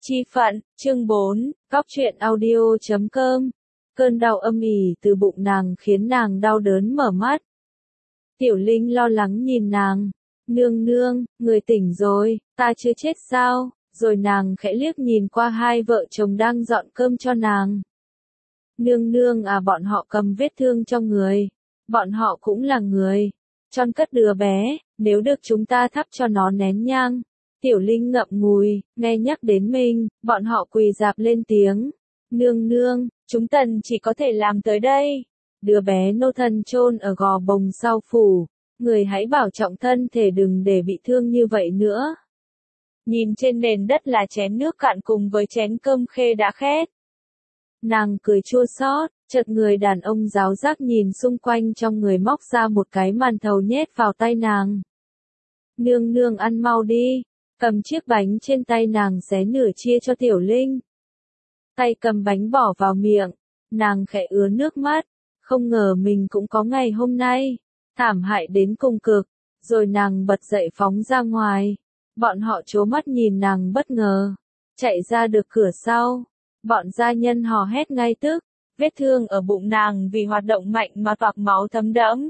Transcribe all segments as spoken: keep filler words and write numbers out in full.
Chi phận, chương bốn, góc truyện audio chấm com. Cơn đau âm ỉ từ bụng nàng khiến nàng đau đớn mở mắt. Tiểu Linh lo lắng nhìn nàng. Nương nương, người tỉnh rồi, ta chưa chết sao? Rồi nàng khẽ liếc nhìn qua hai vợ chồng đang dọn cơm cho nàng. Nương nương à, bọn họ cầm vết thương cho người. Bọn họ cũng là người. Tròn cất đứa bé, nếu được chúng ta thắp cho nó nén nhang. Tiểu Linh ngậm ngùi, nghe nhắc đến mình, bọn họ quỳ rạp lên tiếng. Nương nương, chúng tần chỉ có thể làm tới đây. Đứa bé nô thân chôn ở gò bồng sau phủ. Người hãy bảo trọng thân thể đừng để bị thương như vậy nữa. Nhìn trên nền đất là chén nước cạn cùng với chén cơm khê đã khét. Nàng cười chua xót, chợt người đàn ông giáo giác nhìn xung quanh trong người móc ra một cái màn thầu nhét vào tay nàng. Nương nương ăn mau đi. Cầm chiếc bánh trên tay nàng xé nửa chia cho Tiểu Linh. Tay cầm bánh bỏ vào miệng, nàng khẽ ứa nước mắt, không ngờ mình cũng có ngày hôm nay, thảm hại đến cùng cực, rồi nàng bật dậy phóng ra ngoài. Bọn họ trố mắt nhìn nàng bất ngờ, chạy ra được cửa sau, bọn gia nhân hò hét ngay tức, vết thương ở bụng nàng vì hoạt động mạnh mà toạc máu thấm đẫm.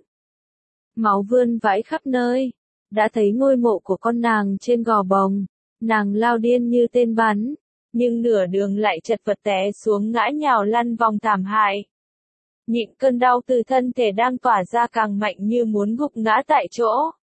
Máu vươn vãi khắp nơi. Đã thấy ngôi mộ của con nàng trên gò bồng, nàng lao điên như tên bắn, nhưng nửa đường lại chật vật té xuống ngã nhào lăn vòng thảm hại. Nhịn cơn đau từ thân thể đang tỏa ra càng mạnh như muốn gục ngã tại chỗ.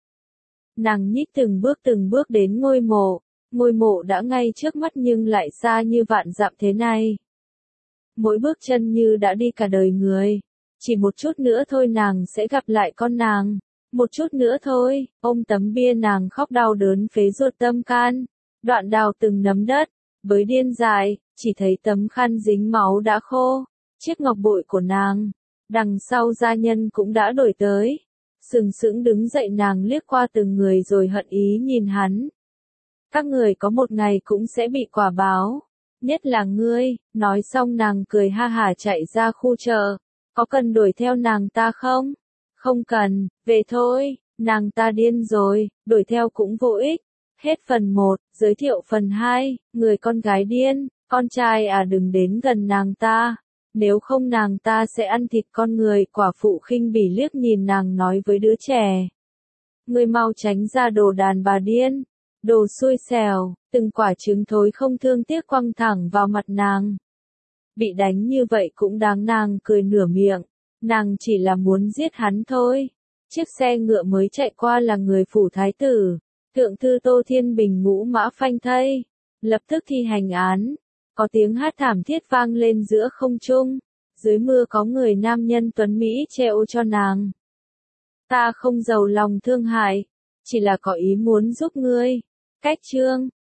Nàng nhích từng bước từng bước đến ngôi mộ, ngôi mộ đã ngay trước mắt nhưng lại xa như vạn dặm thế này. Mỗi bước chân như đã đi cả đời người, chỉ một chút nữa thôi nàng sẽ gặp lại con nàng. Một chút nữa thôi, ôm tấm bia nàng khóc đau đớn phế ruột tâm can. Đoạn đào từng nấm đất, với điên dại, chỉ thấy tấm khăn dính máu đã khô. Chiếc ngọc bội của nàng, đằng sau gia nhân cũng đã đổi tới. Sừng sững đứng dậy nàng liếc qua từng người rồi hận ý nhìn hắn. Các người có một ngày cũng sẽ bị quả báo. Nhất là ngươi, nói xong nàng cười ha hả chạy ra khu chợ. Có cần đuổi theo nàng ta không? Không cần, về thôi, nàng ta điên rồi, đuổi theo cũng vô ích. Hết phần một, giới thiệu phần hai, người con gái điên, con trai à đừng đến gần nàng ta. Nếu không nàng ta sẽ ăn thịt con người. Quả phụ khinh bỉ liếc nhìn nàng nói với đứa trẻ. Người mau tránh ra đồ đàn bà điên, đồ xui xẻo, từng quả trứng thối không thương tiếc quăng thẳng vào mặt nàng. Bị đánh như vậy cũng đáng, nàng cười nửa miệng. Nàng chỉ là muốn giết hắn thôi. Chiếc xe ngựa mới chạy qua là người phủ thái tử. Thượng thư Tô Thiên Bình ngũ mã phanh thây. Lập tức thi hành án. Có tiếng hát thảm thiết vang lên giữa không trung. Dưới mưa có người nam nhân tuấn Mỹ treo cho nàng. Ta không giàu lòng thương hại. Chỉ là có ý muốn giúp ngươi. Cách chương.